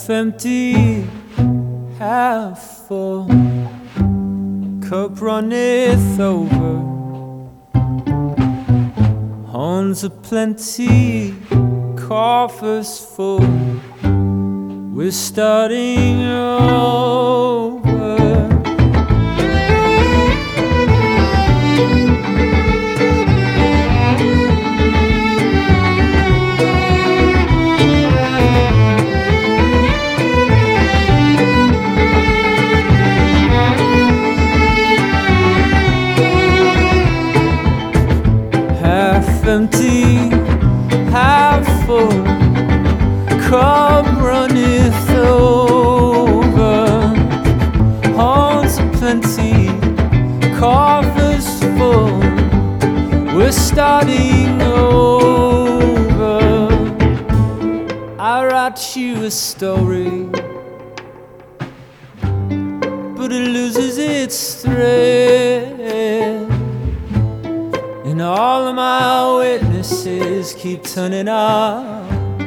Half empty, half full, cup runneth over. Horns aplenty, coffers full, we're starting over. Half empty, half full, cup runneth over. Horns aplenty, coffers full, we're starting over. I write you a story, but it loses its thread. And all of my witnesses keep turning up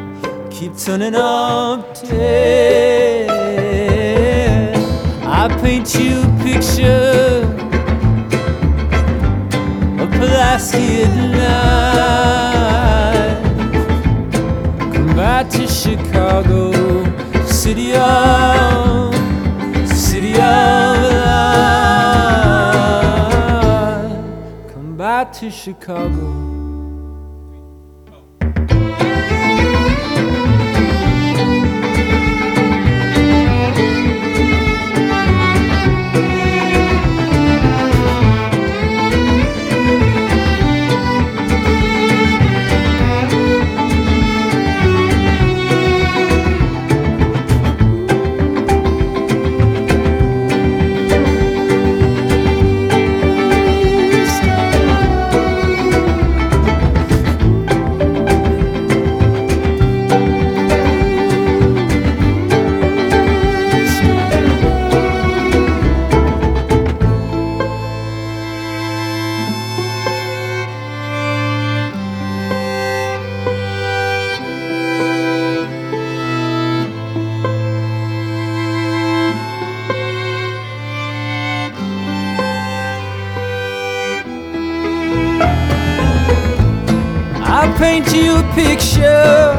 dead. I paint you a picture of Pulaski at night. Come back to Chicago, city of light. Come back to Chicago. I paint you a picture,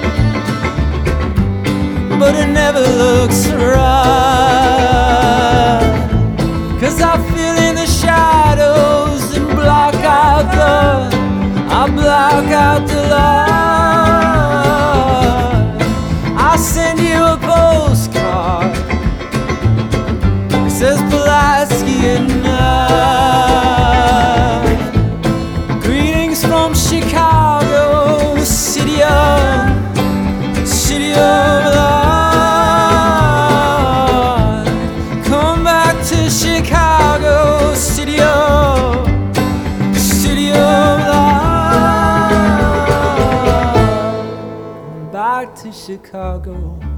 but it never looks right. 'Cause I fill in the shadows and block out the light. I send you a postcard, it says Pulaski at night. Greetings from Chicago, city of light. Come back to Chicago, city of light. Come back to Chicago.